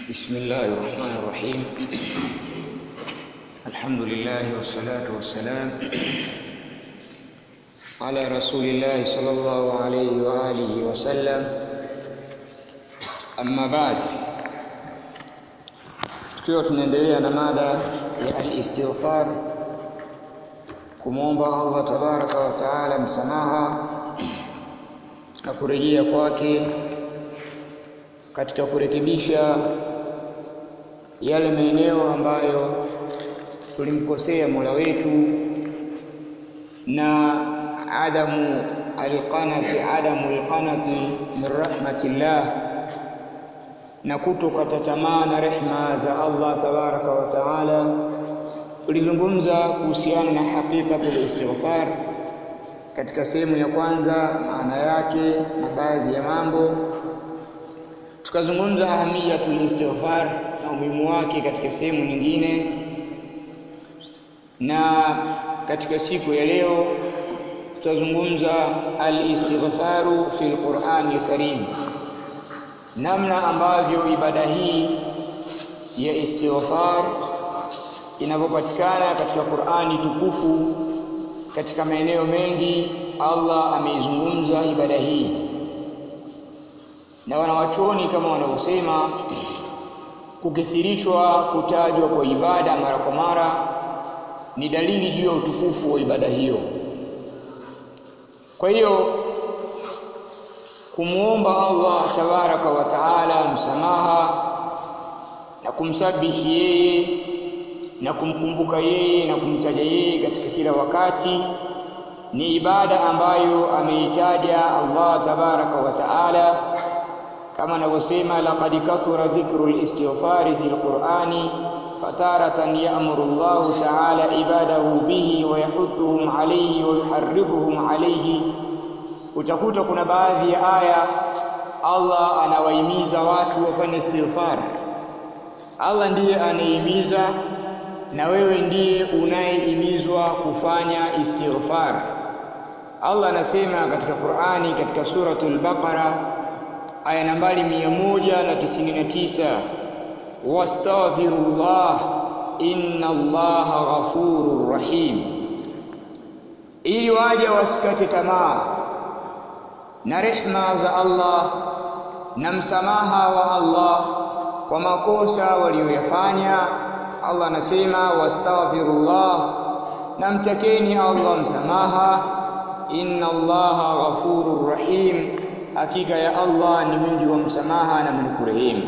بسم الله الرحمن الرحيم. الحمد لله والصلاة والسلام على رسول الله صلى الله عليه وآله وسلم. أما بعد، tukiwa tunaendelea na mada ya al-istighfar, kumwomba Allah tabaraka wa taala msamaha na kurejea kwake katika kurekebisha yale maeneo ambayo tulimkosea Mola wetu, na adamu alqanati min rahmatillah, na kutokata tamaa na rehma za Allah tabaraka wa taala. Tulizungumza kuhusiana na haqiqatul istighfar katika sehemu ya kwanza, maana yake na baadhi ya mambo. Tukazungumza ahamiyatul istighfar na umuhimu wake katika sehemu nyingine, na katika siku ya leo tutazungumza al-istighfaru fil Qur'anil Karim, namna ambavyo ibada hii ya istighfar inapopatikana katika Qur'ani tukufu. Katika maeneo mengi Allah ameizungumza ibada hii, na wanawachuoni kama wanavyosema kukithirishwa kutajwa kwa ibada mara kwa mara ni dalili juu ya utukufu wa ibada hiyo. Kwa hiyo kumuomba Allah tabaraka wa taala msamaha na kumsabihi yeye na kumkumbuka yeye na kumtaja yeye katika kila wakati ni ibada ambayo ameitaja Allah tabaraka wa taala, kama anavyosema laqad kathura dhikru al-istighfari fil Qur'ani fataratan ya'muru Allah ta'ala ibadahu bihi wa yahuthuhum alayhi wa yuharridhuhum alayhi. Utakuta kuna baadhi ya aya Allah anawahimiza watu wafanye istighfar. Allah ndiye anayehimiza na wewe ndiye unayehimizwa kufanya istighfar. Allah anasema katika Qur'ani katika suratul Baqara aya nambari 199, wastaghfirullah inna Allaha ghafurur rahim, ili waja wasikate tamaa na rehma za Allah na msamaha wa Allah kwa makosa walioyafanya. Allah anasema wastaghfirullah, na mtakeni Allah msamaha, inna Allaha ghafurur rahim, hakika ya Allah ni mwingi wa msamaha na mwenye kurehemu.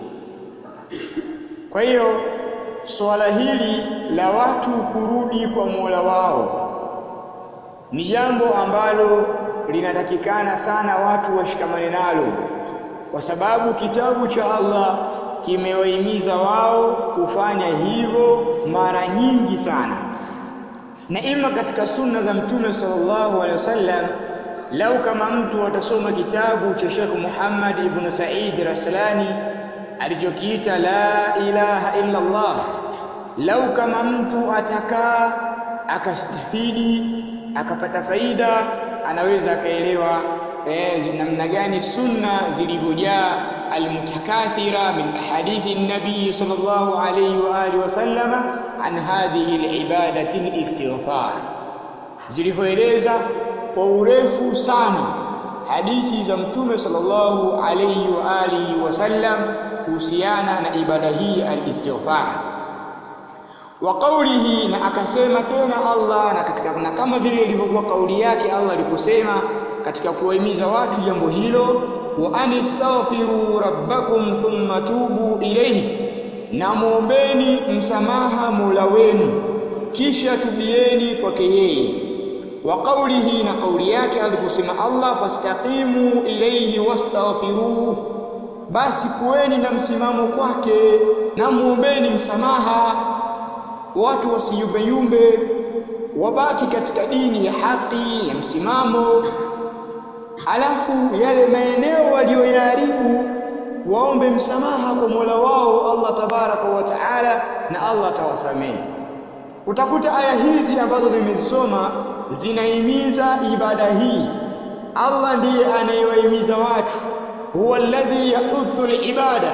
Kwa hiyo swala hili la watu kurudi kwa Mola wao ni jambo ambalo linatakikana sana watu washikamane nalo, kwa sababu kitabu cha Allah kimewahimiza wao kufanya hivyo mara nyingi sana. Na ima katika sunna za Mtume sallallahu alaihi wasallam, lau kama mtu atasoma kitabu cha Sheikh Muhammad ibn Said Raslani alichokiita la ilaha illa Allah, lau kama mtu atakaa akastafidi akapata faida, anaweza akaelewa namna gani sunna zilivyojaa almutakathira min ahadithi an-nabii sallallahu alayhi wa alihi wasallama an hadhihi al-ibadati al-istighfar, zilivyoeleza kwa urefu sana hadithi za Mtume sallallahu alayhi wa alihi wasallam kuhusiana na ibada hii al-istighfar. Wa qawlihi, na akasema tena Allah, na kama vile ilivyokuwa kauli yake Allah aliposema katika kuwahimiza watu jambo hilo, wa anistaghfiru rabbakum thumma tubu ilayhi, na muombeni msamaha Mola wenu kisha tubieni kwake yeye. Wa qawlihi, na kauli yake aliposema Allah fastaqimu ilayhi wastaghfiruhu, basi kuweni na msimamo kwake na muombeni msamaha. Watu wasiyumbeyumbe, wabaki katika dini ya haki ya msimamo, alafu yale maeneo walioyaharibu waombe msamaha kwa Mola wao Allah tabaraka wa taala, na Allah atawasamehe. Utakuta aya hizi ambazo zimezisoma zinahimiza ibada hii. Allah ndiye anayewahimiza watu, huwa alladhi yahuthu al-ibada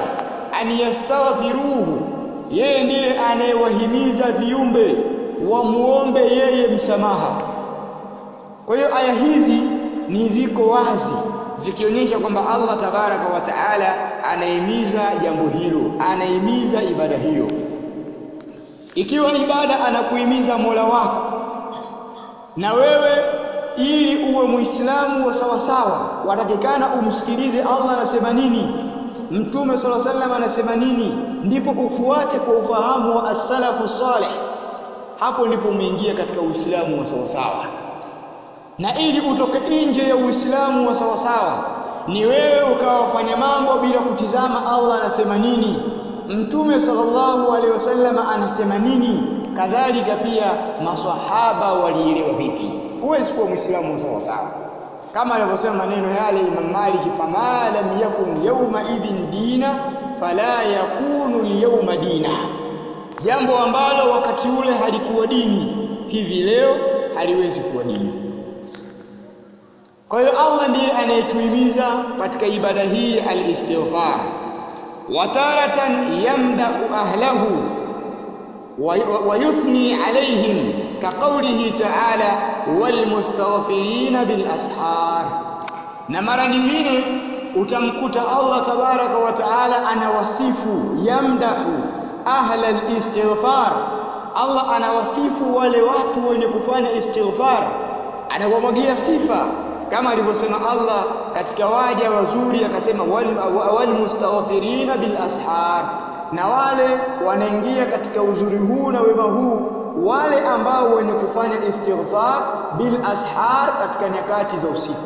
an yastaghfiruhu, yeye ndiye anayewahimiza viumbe wamuombe yeye msamaha. Kwa hiyo aya hizi ni ziko wazi zikionyesha kwamba Allah tabaraka wa taala anahimiza jambo hilo, anahimiza ibada hiyo. Ikiwa ibada anakuhimiza Mola wako, na wewe ili uwe Muislamu wa sawa sawa watakikana umsikilize Allah anasema nini, Mtume sallallahu alaihi wasallam anasema nini, ndipo ufuate kwa ufahamu wa as-salafu salih. Hapo ndipo umeingia katika Uislamu wa sawa sawa. Na ili utoke nje ya Uislamu wa sawa sawa ni wewe ukawafanya mambo bila kutizama Allah anasema nini, Mtume sallallahu alaihi wasallam anasema nini, kadhalika pia maswahaba walielewa vipi. Huwezi kuwa Muislamu wa sawa sawa. Kama alivyosema maneno yale Imam Malik, fama lam yakun yawma idhin dina fala yakunu al-yawma dina, jambo ambalo wakati ule halikuwa dini hivi leo haliwezi kuwa dini. Kwa hiyo Allah ndiye anayetuhimiza katika ibada hii al-istighfar. Wa taratan yamdahu ahlahu wa yuthni alayhim kaqawlihi ta'ala wal mustaghfirina bil ashar. Na mara nyingine utamkuta Allah tabaraka wa taala anawasifu, yamdahu ahla al-istighfar, Allah anawasifu wale watu wenye kufanya istighfar, anawamwagia sifa kama alivyosema Allah katika waja wazuri, akasema wal mustaghfirina bil ashar, na wale wanaingia katika uzuri huu na wema huu wale ambao wenye kufanya istighfar bil ashar, katika nyakati za usiku.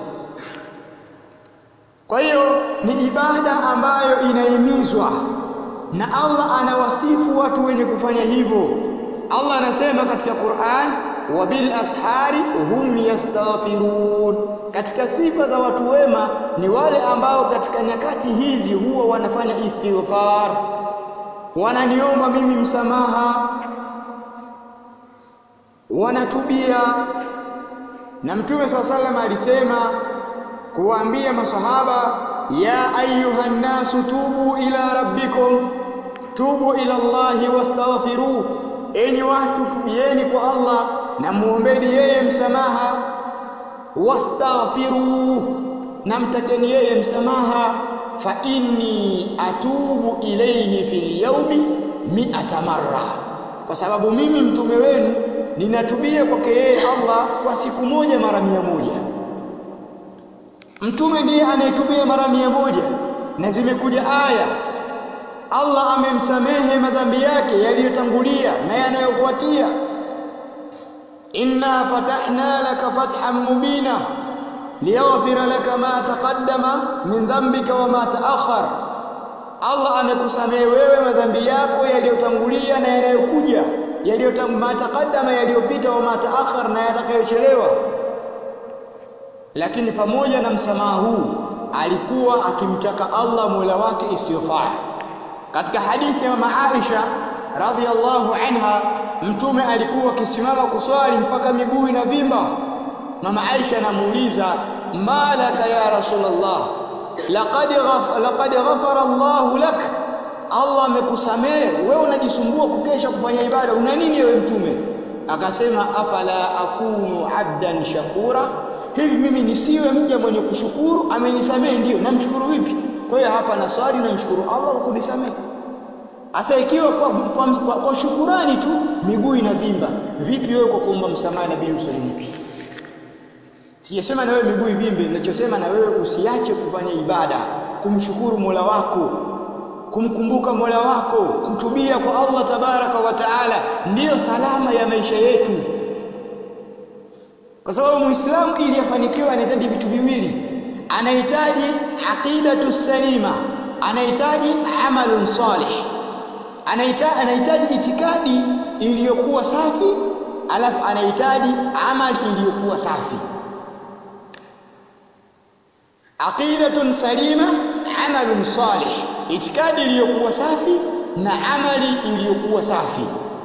Kwa hiyo ni ibada ambayo inahimizwa na Allah anawasifu watu wenye kufanya hivyo. Allah anasema katika Qur'an, wa bil ashari hum yastaghfirun. Katika sifa za watu wema ni wale ambao katika nyakati hizi huwa wanafanya istighfar, wananiomba mimi msamaha, wanatubia. Na Mtume SAW alisema kuwaambia masahaba, ya ayuhan nasu tubu ila rabbikum, tubu ila Allahi wastaghfiru, enyi watu tubieni kwa Allah na muombeni yeye msamaha, wastaghfiru, na mtakeni yeye msamaha, fa inni atubu ilayhi fil yawmi 100 marra, kwa sababu mimi mtume wenu ninatubia kwake yeye Allah kwa siku moja mara 100. Mtume ndiye anayetubia mara 100, na zimekuja aya Allah amemsamehe madhambi yake yaliyotangulia na yanayofuatia. Inna fatahna laka fathan mubina liyaghfira laka ma taqaddama min dhanbika wa ma ta'akhkhar. Allah amekusamehe wewe madhambi yako yaliyotangulia na yanayokuja, ma taqaddama, yaliyopita, wa ma ta'akhkhar, na yatakayochelewa. Lakini pamoja na msamaha huu alikuwa akimtaka Allah Mola wake istighfar. Katika hadithi ya Mama Aisha radhiyallahu anha, mtume alikuwa akisimama kuswali mpaka miguu inavimba. Mama Aisha anamuuliza, malaka ya Rasulullah, laqad ghafara Allahu lak, Allah amekusamehe, wewe unajisumbua kukesha kufanya ibada, una nini wewe mtume? Akasema, afala akunu abdan shakura, hivi mimi nisiwe mja mwenye kushukuru? Amenisamehe ndio, namshukuru vipi? Kwa hiyo hapa naswali namshukuru Allah kwa kunisamehe. Asa ikiwa kwa shukurani tu miguu inavimba, vipi wewe kwa kuomba msamaha na bila usali vipi? Sijasema na wewe miguu ivimbe, ninachosema na wewe usiache kufanya ibada, kumshukuru Mola wako, kumkumbuka Mola wako, kutubia kwa Allah tabaraka wa taala, ndiyo salama ya maisha yetu. Kwa sababu Muislamu ili afanikiwe anahitaji vitu viwili, anahitaji aqidatu salima, anahitaji amalun salih, anahitaji itikadi iliyokuwa safi, alafu anahitaji amali iliyokuwa safi. Aqidatun salima, amalun salih, itikadi iliyokuwa safi na amali iliyokuwa safi.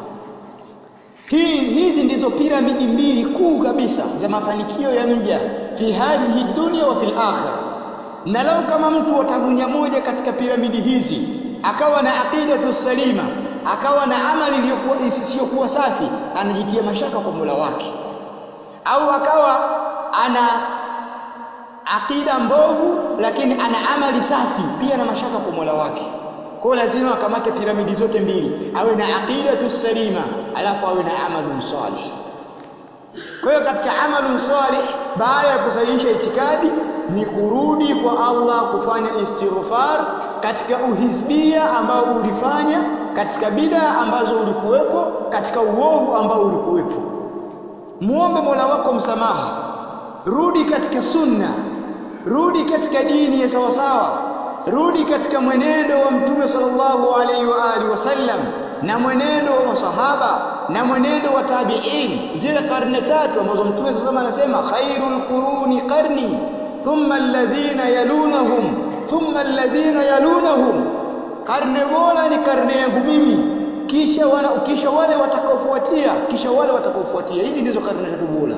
Hizi ndizo piramidi mbili kuu kabisa za mafanikio ya mja fi hadhihi dunya wa fil akhirah. Na lau kama mtu atavunja moja katika piramidi hizi, akawa na aqidatu salima, akawa na amali iliyokuwa isiyokuwa safi, anajitia mashaka kwa Mola wake. Au akawa ana aqida mbovu lakini ana amali safi, pia na mashaka kwa Mola wake. Kwa lazima akamate piramidi zote mbili, awe na aqidatu salima alafu awe na amalun salih. Kwa hiyo katika amalun salih, baada ya kusahihisha itikadi, ni kurudi kwa Allah kufanya istighfar katika uhizbia ambao ulifanya, katika bid'a ambazo ulikuwepo, katika uovu ambao ulikuwepo. Muombe Mola wako msamaha, rudi katika sunna, rudi katika dini ya sawasawa, rudi katika mwenendo wa Mtume sallallahu alaihi wa alihi wasallam na mwenendo wa masahaba na mwenendo wa tabi'in, zile karne tatu ambazo Mtume sasa anasema khairul quruni qarni thumma alladhina yalunahum thumma alladhina yalunahum, karne bora ni karne yangu mimi, kisha wale watakaofuatia, kisha wale watakaofuatia. Hizi ndizo karne tatu bora.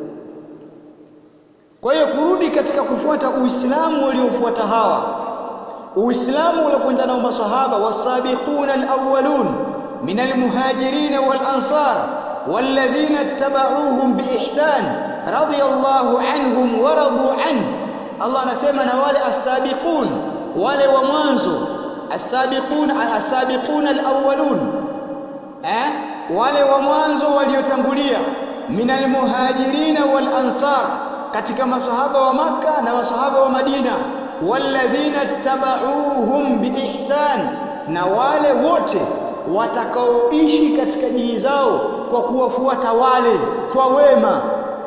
Kwa hiyo kurudi katika kufuata Uislamu waliofuata hawa, Uislamu uliokwenda nao maswahaba, wasabiquna alawwalun min almuhajirin walansar walladhina ittaba'uuhum biihsan radiyallahu anhum wa radu an. Allah anasema na wale as-sabiqun, wale wa mwanzo, as-sabiquna alawwalun, wale wa mwanzo waliotangulia, min almuhajirin walansar, katika masahaba wa Makka na masahaba wa Madina, walladhina tabauhum biihsan, na wale wote watakaoishi katika dini zao kwa kuwafuata wale kwa wema,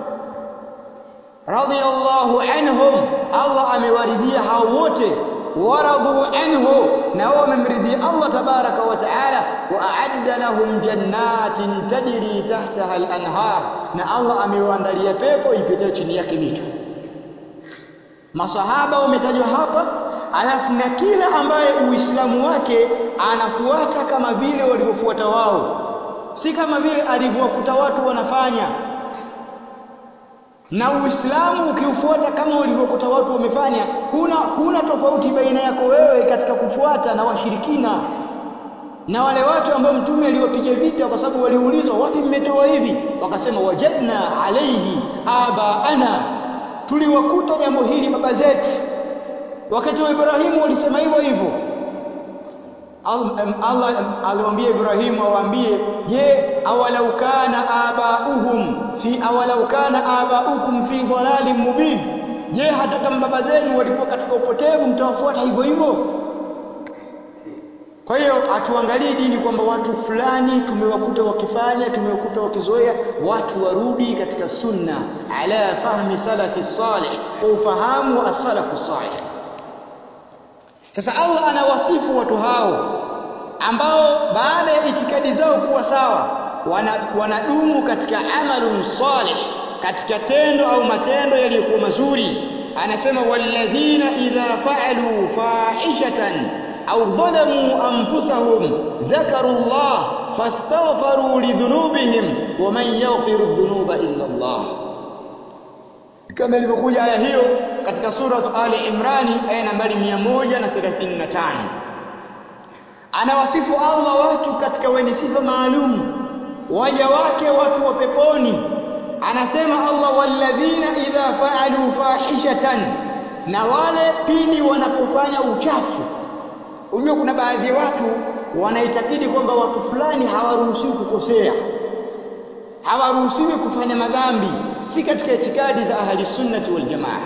radiyallahu anhum, Allah amewaridhia hao wote, waradu anhu, na wao wamemridhia Allah tabaraka wa taala, wa a'adda lahum jannatin tajri tahtaha al-anhar, na Allah amewaandalia pepo ipitayo chini yake mito. Masahaba wametajwa hapa, alafu na kila ambaye Uislamu wake anafuata kama vile walivyofuata wao, si kama vile alivyokuta watu wanafanya. Na Uislamu ukiufuata kama ulivyokuta hatu wamefanya, huna tofauti baina yako wewe katika kufuata na washirikina na wale watu ambao Mtume aliwapiga vita kwa sababu waliulizwa wapi mmetoa hivi, wakasema wajadna alayhi abaana, tuliwakuta jambo hili baba zetu. Wakati wa Ibrahimu walisema hivyo. Allah aliwaambia Ibrahimu awaambie, je, awalau kana abaukum fi dhalalin mubin, je hata kama baba zenu walikuwa katika upotevu mtawafuata hivyo hivyo? Kwa hiyo atuangalie dini kwamba watu fulani tumewakuta wakifanya, tumewakuta wakizoea, watu warudi katika sunna ala fahmi salafi salih, kwa ufahamu wa as-salafu salih. Sasa Allah anawasifu watu hao ambao baada ya itikadi zao kuwa sawa wanadumu katika amalun salih, katika tendo au matendo yaliyokuwa mazuri. Anasema walladhina idha fa'alu fahishatan au dhalamu anfusahum dhakaru Allah fastaghfaru lidhunubihim wa man yaghfiru dhunuba illa Allah. Kama ilivyokuja aya hiyo katika surah Ali Imran aya nambari 135. Anawasifu Allah watu katika wenye sifa maalum, waja wake watu wa peponi. Anasema Allah walladhina idha fa'alu fahishatan, na wale pindi wanapofanya uchafu. Unajua kuna baadhi ya watu wanaitakidi kwamba watu fulani hawaruhusiwi kukosea, hawaruhusiwi kufanya madhambi. Si katika itikadi za ahli sunnati wal jamaa.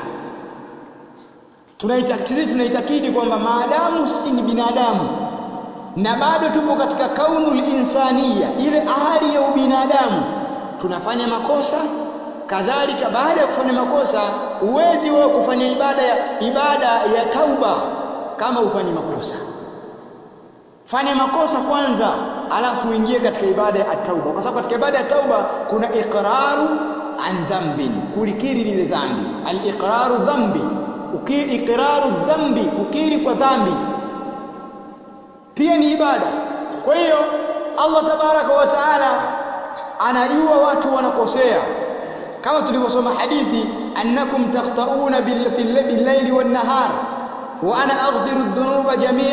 Tunaitakidi kwamba maadamu sisi ni binadamu na bado tupo katika kaunul insania, ile hali ya ubinadamu, tunafanya makosa. Kadhalika baada ya kufanya makosa, uwezi wewe kufanya ibada ya tauba kama ufanye makosa. Fanya makosa kwanza, alafu uingie katika ibada ya tauba, kwa sababu katika ibada ya tauba kuna iqraru an dhanbin, kulikiri lile dhambi. Al-iqraru dhambi, iqraru dhambi, kukiri kwa dhambi pia ni ibada. Kwa hiyo Allah tabaraka wa taala anajua watu wanakosea, kama tulivyosoma hadithi, annakum taqta'una bil-layli wan-nahar wa ana aghfiru adh-dhunuba jami'a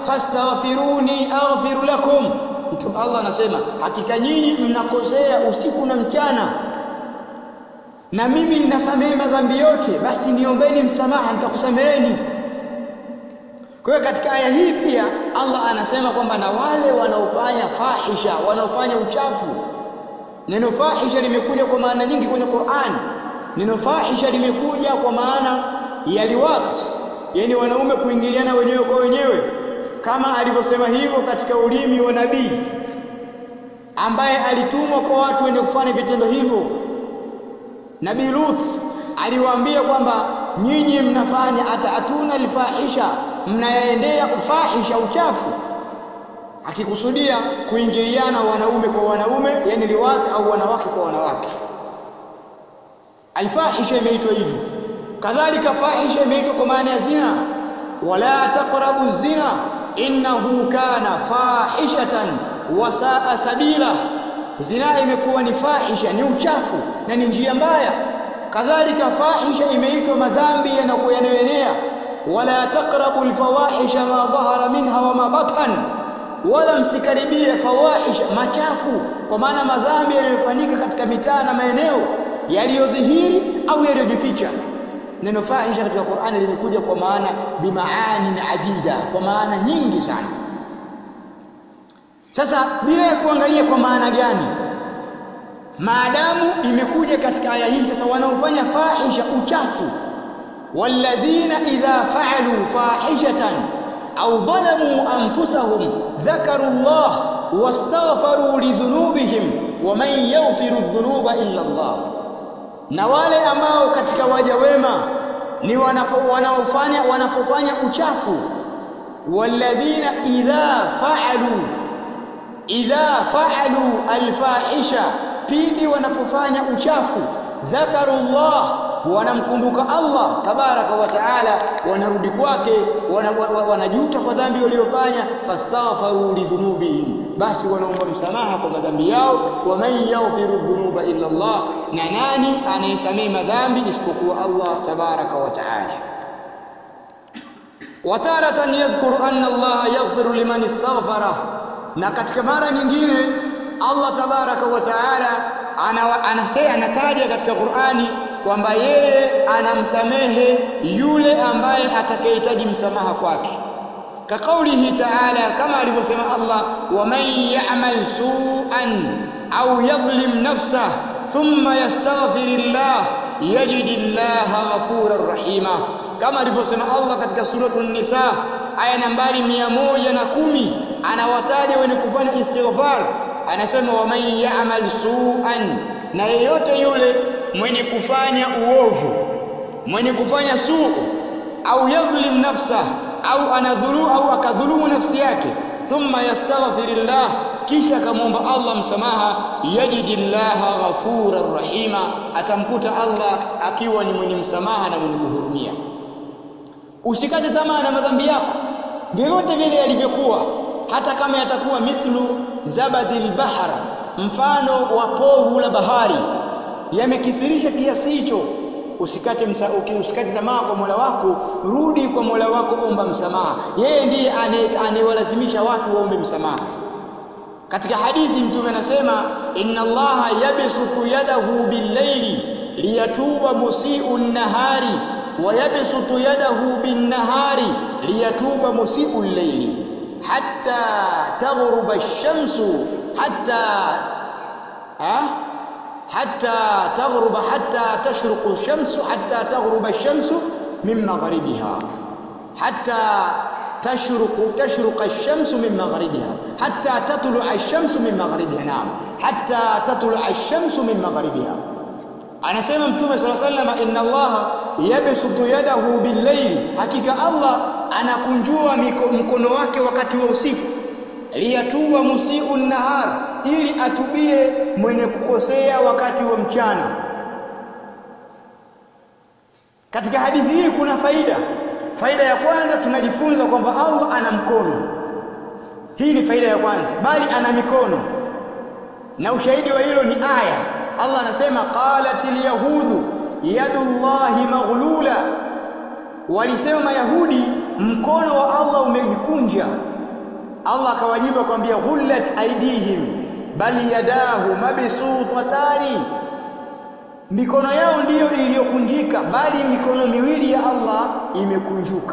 fastaghfiruni aghfir lakum. Mtume Allah anasema hakika nyinyi mnakosea usiku na mchana na mimi ninasamehe madhambi yote, basi niombeni msamaha nitakusameheni. Kwa hiyo katika aya hii pia Allah anasema kwamba na wale wanaofanya fahisha, wanaofanya uchafu. Neno fahisha limekuja kwa maana nyingi kwenye Qur'an. Neno fahisha limekuja kwa maana ya liwat, yani wanaume kuingiliana wenyewe kwa wenyewe, kama alivyosema hivyo katika ulimi wa nabii ambaye alitumwa kwa watu wenye kufanya vitendo hivyo. Nabii Lut aliwaambia kwamba nyinyi mnafanya ataatuna alfahisha, mnayaendea ufahisha, uchafu, akikusudia kuingiliana wanaume kwa wanaume, yani liwati, au wanawake kwa wanawake. Alfahisha imeitwa hivyo. Kadhalika fahisha imeitwa kwa maana ya zina, wala taqrabu zina innahu kana fahishatan wa saa sabila. Zina imekuwa ni fahisha, ni uchafu na ni njia mbaya. Kadhalika fahisha imeitwa madhambi yanayoenea, wala taqrabu alfawahisha ma dhahara minha wa ma batan, wala msikaribie fawahisha, machafu, kwa maana madhambi yanayofanyika katika mitaa na maeneo yaliyodhihiri au yaliyojificha. Neno fahisha katika Qur'ani limekuja kwa maana bimaani adida, kwa maana nyingi sana. Sasa bila ya kuangalia kwa maana gani, maadamu imekuja katika aya hii, sasa wanaofanya fahisha, uchafu, walladhina idha fa'alu fahishatan au dhalamu anfusahum dhakaru Allah wastaghfaru lidhunubihim waman yaghfiru dhunuba illa Allah. Na wale ambao katika waja wema ni wanapofanya uchafu, walladhina idha fa'alu alfahisha, pindi wanapofanya uchafu, dhakarullah, wanamkumbuka Allah tabaraka wa taala, wanarudi kwake, wanajuta kwa dhambi waliofanya, fastaghfaru lidhunubihim, basi wanaomba msamaha kwa madhambi yao. Wa man yaghfiru dhunuba illa Allah, na nani anayesamehe madhambi isipokuwa Allah tabaraka wa taala. Wataratan yadhkuru anna Allah yaghfiru liman istaghfara, na katika mara nyingine Allah tabaraka wa taala anataja katika Qur'ani kwamba yeye anamsamehe yule ambaye atakayehitaji msamaha kwake. Kaqaulihi ta'ala, kama alivyosema Allah, wa man ya'mal su'an au yadhlim nafsahu thumma yastaghfirillah yajidillaha ghafurar rahima, kama alivyosema Allah katika suratul Nisa aya nambari 110, anawataja wenye kufanya istighfar, anasema wa man ya'mal su'an, na yeyote yule mwenye kufanya uovu, mwenye kufanya suu, au yadhlim nafsa, au anadhulu au akadhulumu nafsi yake, thumma yastaghfirillah, kisha akamwomba Allah msamaha, yajidillaha ghafurar rahima, atamkuta Allah akiwa ni mwenye msamaha na mwenye kuhurumia. Usikate tamaa na madhambi yako vyovyote vile yalivyokuwa, hata kama yatakuwa mithlu zabadil bahr, mfano wa povu la bahari, yamekithirisha kiasi hicho, usikate tamaa kwa Mola wako, rudi kwa Mola wako, omba msamaha. Yeye ndiye anayewalazimisha watu waombe msamaha. Katika hadithi Mtume anasema, inna Allaha yabsutu yadahu bil-layli liyatuba musii'u nahari wa yabsutu yadahu bin-nahari liyatuba musii'u al-layli hatta taghruba ash-shamsu hatta tashruqu ash-shamsu hatta taghruba ash-shamsu min maghribiha hatta تشرق الشمس من مغربها حتى تطلع الشمس من مغربها. نعم، حتى تطلع الشمس من مغربها. anasema Mtume صلى الله عليه وسلم, inna Allah yabsutu yadahu bil-layli, hakika Allah anakunjua mkono wake wakati wa usiku, liyatuba musii'u nahar, ili atubie mwenye kukosea wakati wa mchana. Katika hadithi hii kuna faida ya kwanza, tunajifunza kwamba Allah ana mkono. Hii ni faida ya kwanza, bali ana mikono, na ushahidi wa hilo ni aya. Allah anasema, qalatil yahudu yadullahi maghlula, walisema Mayahudi mkono wa Allah umejikunja. Allah akawajibu akamwambia ghullat aidihim bali yadahu mabsutatani, mikono yao ndiyo iliyokunjika bali mikono miwili ya Allah imekunjuka.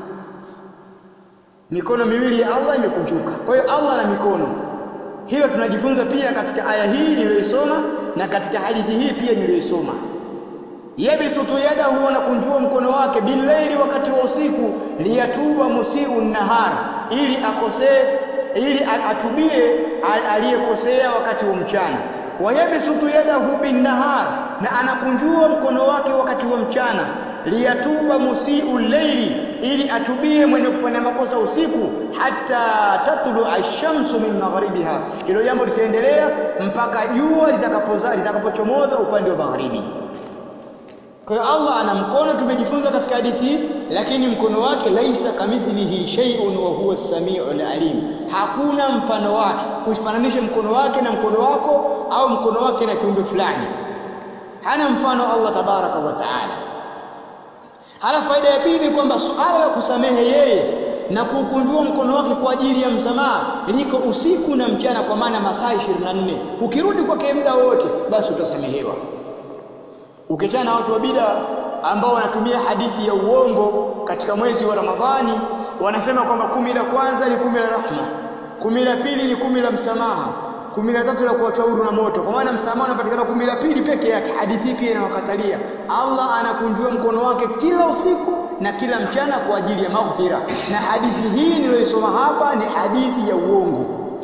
Mikono miwili ya Allah imekunjuka. Kwa hiyo Allah ana mikono. Hilo tunajifunza pia katika aya hii niliyoisoma na katika hadithi hii pia niliyoisoma. Yabsutu yadahu, anakunjua mkono wake billaili, wakati wa usiku, liyatuba musiu nahar, ili akosee, ili atubie aliyekosea wakati wa mchana. Wayabsutu yadahu bin nahar, na anakunjua mkono wake wakati wa mchana, liyatuba musiu layli, ili atubie mwenye kufanya makosa usiku, hatta tatlu ash-shamsu min magharibiha. Hilo jambo litaendelea mpaka jua litakapochomoza upande wa magharibi. Kwa hiyo Allah ana mkono, tumejifunza katika hadithi, lakini mkono wake laisa kamithlihi shay'un wa huwa as-sami'ul alim. Hakuna mfano wake. Usifananishe mkono wake na mkono wako au mkono wake na kiumbe fulani. Hana mfano Allah tabaraka wa taala. Halafu faida ya pili ni kwamba suala la kusamehe yeye na kukunjua mkono wake kwa ajili ya msamaha liko usiku na mchana, kwa maana masaa 24. Ukirudi kwake muda wote basi utasamehewa. Ukiachana watu wa bid'a ambao wanatumia hadithi ya uongo katika mwezi wa Ramadhani, wanasema kwamba 10 la kwanza ni 10 la rahma, 10 la pili ni 10 la msamaha, 10 la tatu la kuachwa huru na moto, kwa maana msamaha unapatikana 10 la pili peke yake. Hadithi hii inawakatalia. Allah anakunjua mkono wake kila usiku na kila mchana kwa ajili ya maghfira, na hadithi hii niliyosoma hapa ni hadithi ya uongo,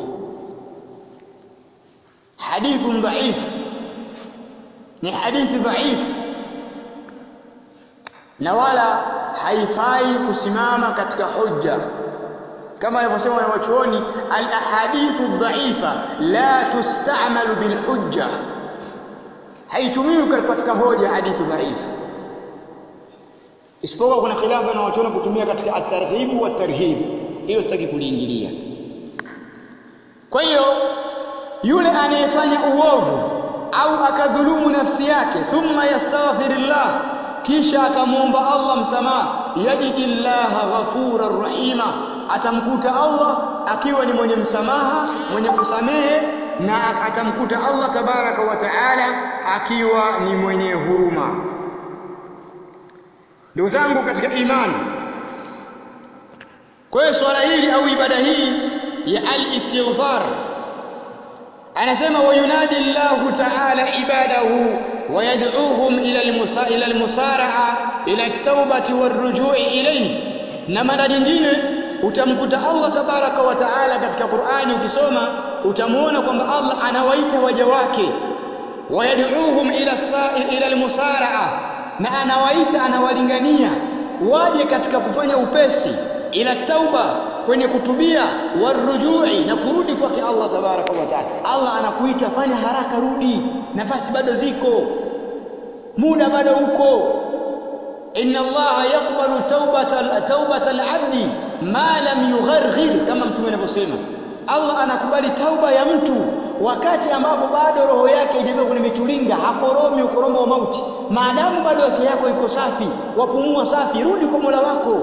hadithun dhaif, ni hadithi dhaifu, na wala haifai kusimama katika hujja, kama alivyosema wanawachuoni, al ahadithu dhaifa la tusta'malu bil hujja, haitumiwi katika hoja hadithi dhaifu, isipokuwa kuna khilafa na wanawachuoni kutumia katika at-targhib wa at-tarhib. Hilo sitaki kuliingilia. Kwa hiyo yule anayefanya uovu au akadhulumu nafsi yake, thumma yastaghfirillah, kisha akamuomba Allah msamaha, yajidillaha ghafurar rahima, atamkuta Allah akiwa ni mwenye msamaha, mwenye kusamehe, na atamkuta Allah tabaraka wa taala akiwa ni mwenye huruma. Ndugu zangu katika imani, kwa hiyo swala hili au ibada hii ya al-istighfar, anasema wayunadi Allahu ta'ala ibadahu wayad'uuhum ila al-musara'a ila at-taubati war-ruju'i ilayhi. Na mara nyingine utamkuta Allah tabaraka wa taala katika Qur'ani, ukisoma utamuona kwamba Allah anawaita waja wake, wayad'uuhum ila al-musara'a, na anawaita, anawalingania waje katika kufanya upesi, ila tauba, kwenye kutubia, warujui, na kurudi kwake Allah tabaraka wa taala. Allah anakuita, fanya haraka, rudi, nafasi bado ziko, muda bado uko. Inna Allah yaqbalu tawbata al-abdi ma lam yugharghir, kama mtume anavyosema. Allah anakubali tauba ya mtu wakati ambapo bado roho yake haijafika kwenye mitulinga, hakoromi ukoromo wa mauti. Maadamu bado afya yako iko safi, wapumua safi, rudi kwa Mola wako,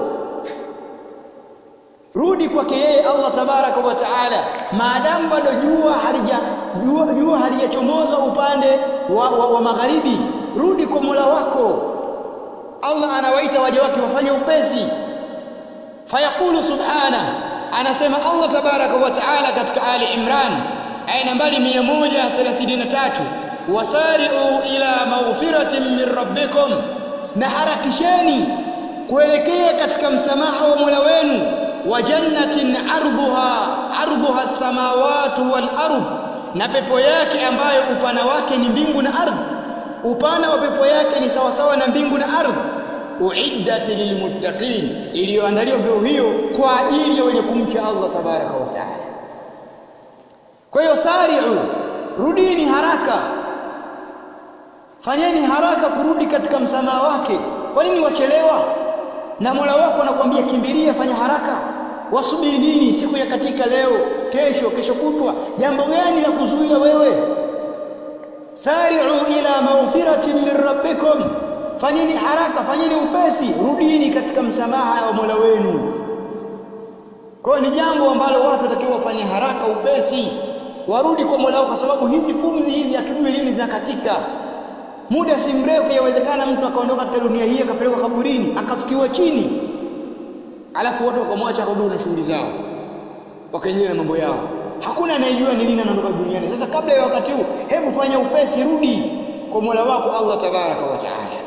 rudi kwake yeye Allah tabaraka wa taala. Maadamu bado jua halijachomoza upande wa magharibi, rudi kwa Mola wako. Allah anawaita waja wake wafanye upesi. Fayaqulu subhanahu, anasema Allah tabaraka wa taala katika Ali Imran aya nambari 133, wasari'u ila maghfiratin min rabbikum, na harakisheni kuelekea katika msamaha wa Mola wenu, wa jannatin ardhuha as-samawati wal ardh, na pepo yake ambayo upana wake ni mbingu na ardhi. Upana wa pepo yake ni sawasawa na mbingu na ardhi. Uiddat lilmuttaqin, iliyoandaliwa pepo hiyo kwa ajili ya wenye kumcha Allah tabaraka wa taala. Kwa hiyo sari'u, rudini haraka, fanyeni haraka kurudi katika msamaha wake. Kwa nini wachelewa? Na Mola wako anakuambia kimbilia, fanya haraka. Wasubiri nini? Siku ya katika leo, kesho kutwa, jambo gani la kuzuia wewe? Sari'u ila maghfiratin min rabbikum, fanyeni haraka, fanyeni upesi, rudini katika msamaha wa Mola wenu. Kwa hiyo ni jambo ambalo watu watakiwa wafanye haraka upesi, warudi kwa Mola wao, kwa sababu hizi pumzi hizi hatujui lini zinakatika. Muda si mrefu yawezekana mtu akaondoka katika dunia hii akapelekwa kaburini, akafukiwa chini, alafu watu wakamwacha akarudi na shughuli zao, wakaendelea na mambo yao. Hakuna anayejua ni lini anaondoka duniani. Sasa kabla ya wakati huu, hebu fanya upesi, rudi kwa Mola wako Allah tabaraka wa taala.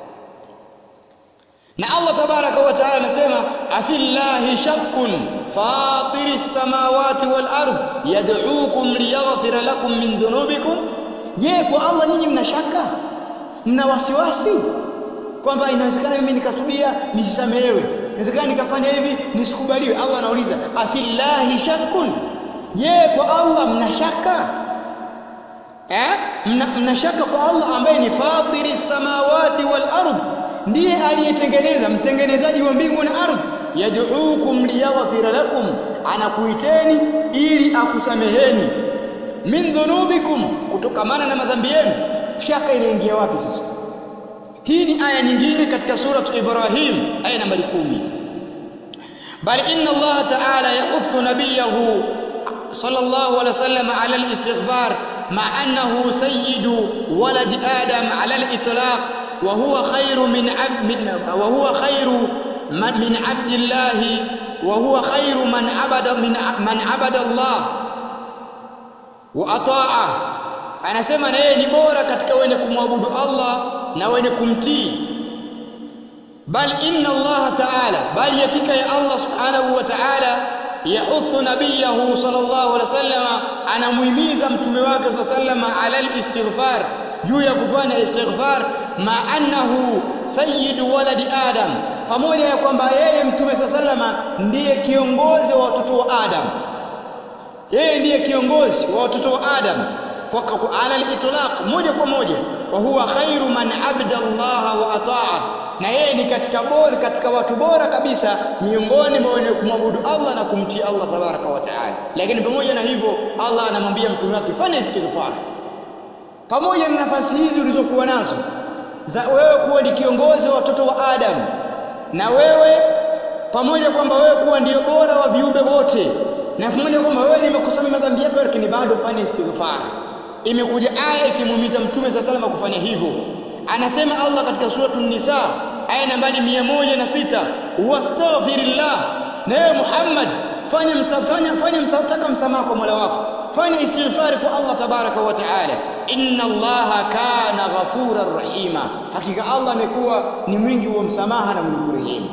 Na Allah tabaraka wa taala anasema afillahi shakkun fatiris samawati wal ard yad'ukum liyaghfira lakum min dhunubikum. Je, kwa Allah nyinyi mna shaka, mna wasiwasi kwamba inawezekana mimi nikatubia nisisamehewe, inawezekana nikafanya hivi nisikubaliwe? Allah anauliza afillahi shakkun, je, kwa Allah mna shaka? Mna shaka kwa Allah ambaye ni fatiris samawati wal ard, ndiye aliyetengeneza, mtengenezaji wa mbingu na ardhi. Yad'ukum liyaghfira lakum, anakuiteni ili akusameheni, min dhunubikum, kutokamana na madhambi yenu. Shaka inaingia wapi sasa? Hii ni aya nyingine katika suratu Ibrahim aya nambari 10. Bali inna Allah ta'ala yahuthu nabiyahu sallallahu alaihi wasallam ala al-istighfar ma annahu sayyidu waladi adam ala al-itlaq وهو خير من عبد الله وهو خير من عبد الله وأطاعه. anasema na yeye ni bora katika wenye kumwabudu Allah na wenye kumtii. Bal inna Allah ta'ala, bali hakika ya Allah subhanahu wa ta'ala, yahuthu nabiyahu sallallahu alaihi wasallam, anamuhimiza mtume wake sallallahu alaihi wasallam ala al-istighfar, juu ya kufanya istighfar, ma annahu sayyidu waladi adam, pamoja ya kwamba yeye mtume sallama ndiye kiongozi wa watoto wa Adam. Yeye ndiye kiongozi wa watoto wa Adam kwa ala al-itlaq, moja kwa moja. Wa huwa khairu man abada Allah wa ataa, na yeye ni katika watu bora kabisa miongoni mwa wenye kumwabudu Allah na kumtii Allah tabaraka wa taala. Lakini pamoja na hivyo Allah anamwambia mtume wake fanya istighfar, pamoja na nafasi hizi ulizokuwa nazo za wewe kuwa ni kiongozi wa watoto wa Adam, na wewe pamoja kwamba wewe kuwa ndio bora wa viumbe wote, na pamoja kwamba wewe nimekusamehe madhambi yako, lakini bado fanya istighfar. Imekuja aya ikimuhimiza mtume sallallahu alaihi wasallam kufanya hivyo. Anasema Allah katika suratu An-Nisa aya nambari 106, wastaghfirillah, na wewe Muhammad fanya msamaha kwa Mola wako, fanya istighfar kwa Allah tabaraka wa taala. Inna Allaha kana ghafurar rahima, hakika Allah amekuwa ni mwingi wa msamaha na mwingi kurehemu.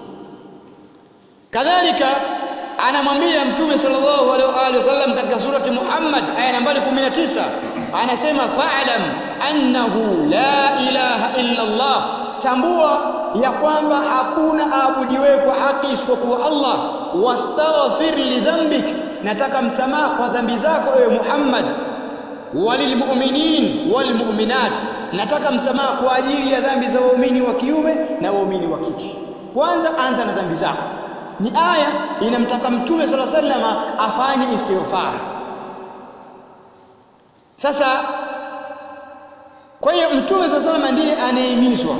Kadhalika anamwambia mtume sallallahu alaihi wasallam katika surati Muhammad aya nambari 19, anasema fa'lam annahu la ilaha illa Allah, tambua ya kwamba hakuna aabudiwe kwa haki isipokuwa Allah. Wastaghfir li dhanbik, nataka msamaha kwa dhambi zako ewe Muhammad. Walilmu'minin walmu'minat, nataka msamaha kwa ajili ya dhambi za waumini wa kiume na waumini wa kike. Kwanza anza na dhambi zako. Ni aya inamtaka mtume sallallahu alaihi wasallam afanye istighfar. Sasa kwa hiyo mtume sallallahu alaihi wasallam ndiye anayehimizwa.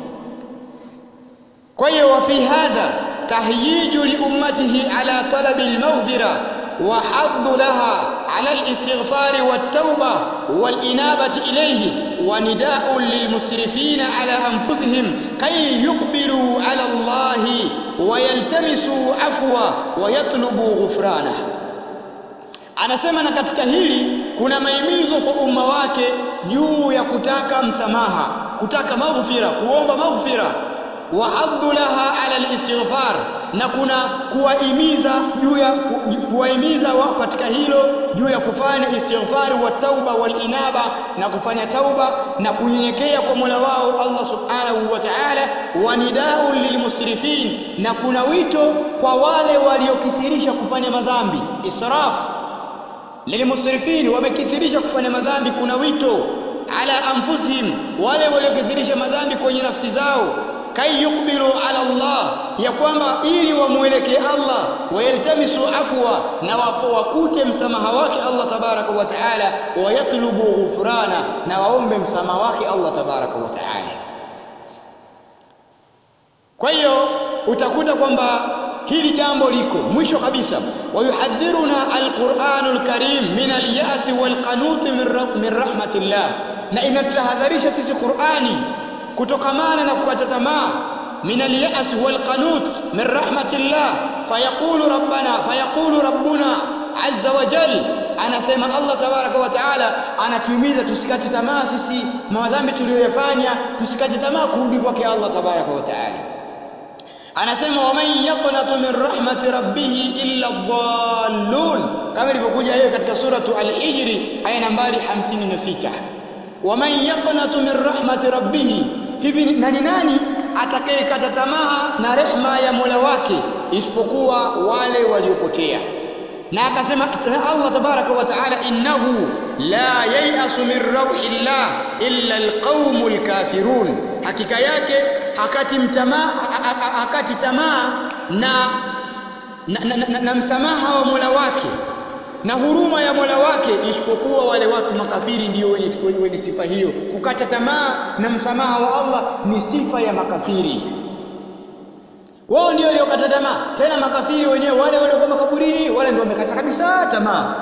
Kwa hiyo wa fi hadha tahyiju li ummatihi ala talabi al-maghfira wa haddu laha ala al-istighfari wat-tauba wal-inabati ilayhi wa nida'un lil-musrifina ala anfusihim kay yuqbilu ala Allah wa yaltamisu afwa wa yatlubu ghufrana. Anasema na katika hili kuna mahimizo kwa umma wake juu ya kutaka msamaha, kutaka maghfira, kuomba maghfira, wa haddu laha ala al-istighfar, na kuna kuwahimiza wao katika hilo juu ya kufanya istighfar wa tauba wal inaba, na kufanya tauba na kunyenyekea kwa Mola wao Allah subhanahu wa ta'ala. Wa nidaa'un lilmusrifin, na kuna wito kwa wale waliokithirisha kufanya madhambi, israf lilmusrifin, wamekithirisha kufanya madhambi. Kuna wito ala anfusihim, wale waliokithirisha madhambi kwenye nafsi zao, kai yukbilu ala Allah, ya kwamba ili wamuelekee Allah, wayaltamisu afwa, na wakute msamaha wake Allah tabaraka wa taala, wayatlubu ghufrana, na waombe msamaha wake Allah tabaraka wa taala. Kwa hiyo utakuta kwamba hili jambo liko mwisho kabisa. Wayuhadhiruna alquranul karim min alya'si walqanut min rahmatillah, na inatahadharisha sisi Qur'ani kutokamana na kukata tamaa. min alya'si walqanut min rahmatillah fayaqulu rabbuna azza wa jalla, anasema Allah tabaraka wa taala anatuhimiza tusikate tamaa sisi madhambi tuliyoyafanya, tusikate tamaa kurudi kwake Allah tabaraka wa taala. Anasema waman yaqnatu min rahmati rabbih illa dhallun, kama ilivyokuja hiyo katika suratu al-Hijr aya nambari 56. Waman yaqnatu min rahmati rabbih, hivi nani atakayekata tamaa na rehema ya Mola wake isipokuwa wale waliopotea. Na akasema Allah tabaraka wa taala, innahu la yai'asu min rauhillah illa alqaumul kafirun, hakika yake hakati tamaa na msamaha wa Mola wake na huruma ya Mola wake isipokuwa wale watu makafiri. Ndio wenye sifa hiyo. Kukata tamaa na msamaha wa Allah ni sifa ya makafiri. Wao ndio waliokata tamaa. Tena makafiri wenyewe wale walio makaburini, wale ndio wamekata kabisa tamaa.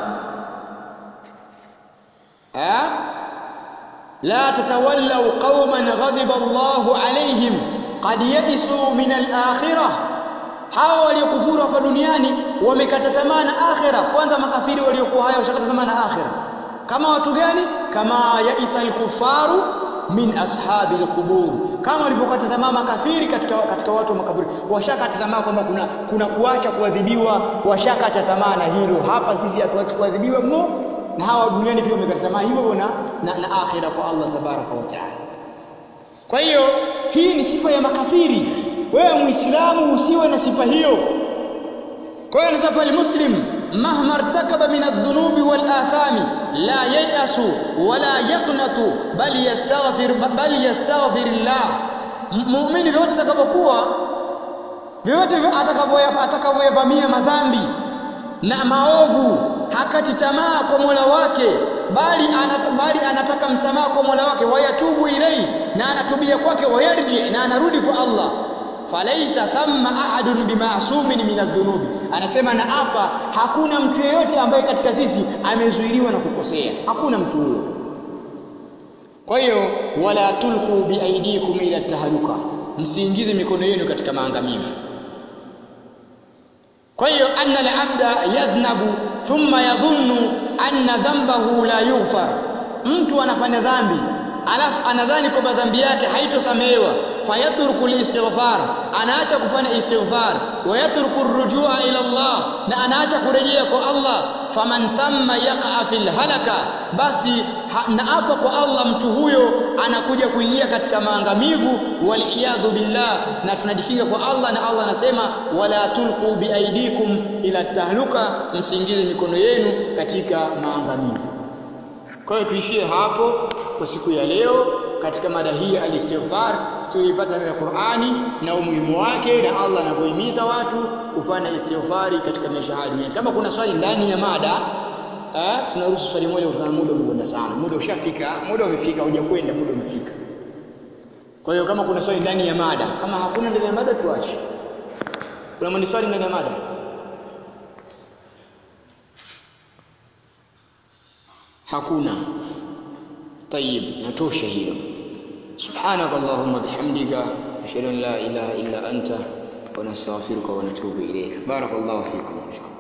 La tatawallaw qauman ghadiba Allahu alaihim qad ya'isu min al-akhirah, hao waliokufuru hapa duniani wamekata tamaa na akhira. Kwanza makafiri waliokuwa haya washakata tamaa na akhira. Kama watu gani? Kama yaisa al-kufaru min ashabi al-qubur, kama walivyokata tamaa makafiri katika watu wa makaburi. Washakata tamaa kwamba kuna kuacha kuadhibiwa, washakata tamaa na hilo. Hapa sisi hatuachi kuadhibiwa mno, na hawa duniani pia wamekata tamaa hivyo na akhira kwa Allah tabaraka wa taala. Kwa hiyo hii ni sifa ya makafiri. Wewe Muislamu usiwe na sifa hiyo. Kwa hiyo anasema al-muslim mahma irtakaba min adh-dhunubi wal athami la yayasu wala yaqnatu bal yastaghfirullah. Muumini vyote atakavyokuwa, vyote atakavyoyavamia madhambi na maovu, hakati tamaa kwa Mola wake, bali anataka msamaha kwa Mola wake, wayatubu ilai, na anatubia kwake, wayarji, na anarudi kwa Allah. Falaisa thamma ahadun bima'sumin min adh-dhunubi, anasema na hapa hakuna mtu yeyote ambaye katika sisi amezuiliwa na kukosea, hakuna mtu huyo. Kwa hiyo wala tulqu biaidikum ila tahaluka, msiingize mikono yenu katika maangamivu. Kwa hiyo anna al-abda yadhnabu thumma yadhunnu anna dhanbahu la yughfar, mtu anafanya dhambi alafu anadhani kwamba dhambi yake haitosamehewa, fayatruku al-istighfar, anaacha kufanya istighfar, wayatruku ar-rujua ila Allah, na anaacha kurejea kwa Allah. Faman thamma yaqa fil halaka, basi na hapa kwa Allah mtu huyo anakuja kuingia katika maangamivu, waliyadhu billah, na tunajikinga kwa Allah. Na Allah anasema wala tulqu biaidikum ila tahluka, msiingize mikono yenu katika maangamivu. Kwa hiyo tuishie hapo kwa siku ya leo katika mada hii ya al-istighfar. Tulipata na Qur'ani na umuhimu wake, na Allah anavyohimiza watu kufanya istighfari katika maisha haya duniani. Kama kuna swali ndani ya mada, tunaruhusu swali moja kutokana na muda umekwenda sana. Muda ushafika, muda umefika, hujakwenda, muda umefika. Kwa hiyo kama kuna swali ndani ya mada, kama hakuna ndani ya mada tuache. Kuna mwenye swali ndani ya mada? Hakuna. Tayib, natosha hilo. Subhanakallahumma bihamdika ashhadu an la ilaha illa anta wa nastaghfiruka wa natubu ilayk. Barakallahu fikum.